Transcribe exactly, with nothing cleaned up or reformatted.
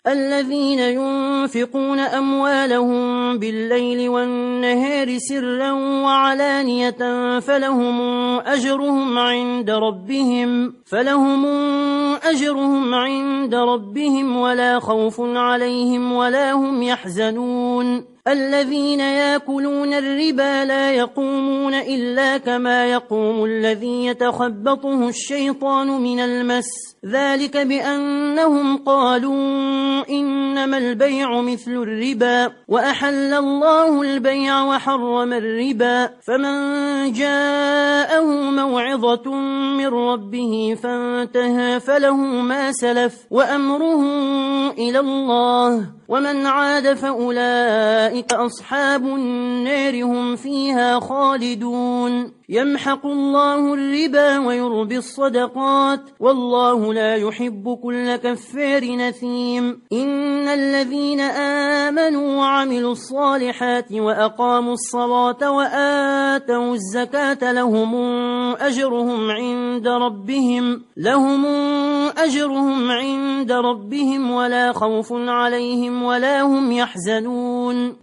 الذين ينفقون أموالهم بالليل والنهار سرا وعلانية فلهم أجرهم عند ربهم فلهم أجرهم عند ربهم ولا خوف عليهم ولا هم يحزنون الذين يأكلون الربا لا يقومون إلا كما يقوم الذي يتخبطه الشيطان من المس ذلك بأنهم قالوا إنما البيع مثل الربا وأحل الله البيع وحرم الربا فمن جاءه موعظة من ربه فانتهى فله ما سلف وأمره إلى الله ومن عاد فأولئك أصحاب النار هم فيها خالدون يمحق الله الربا ويربي الصدقات والله لا يحب كل كفار نثيم إن الذين آمنوا وعملوا الصالحات وأقاموا الصلاة وآتوا الزكاة لهم أجرهم عند ربهم لهم أجرهم عند ربهم ولا خوف عليهم ولا هم يحزنون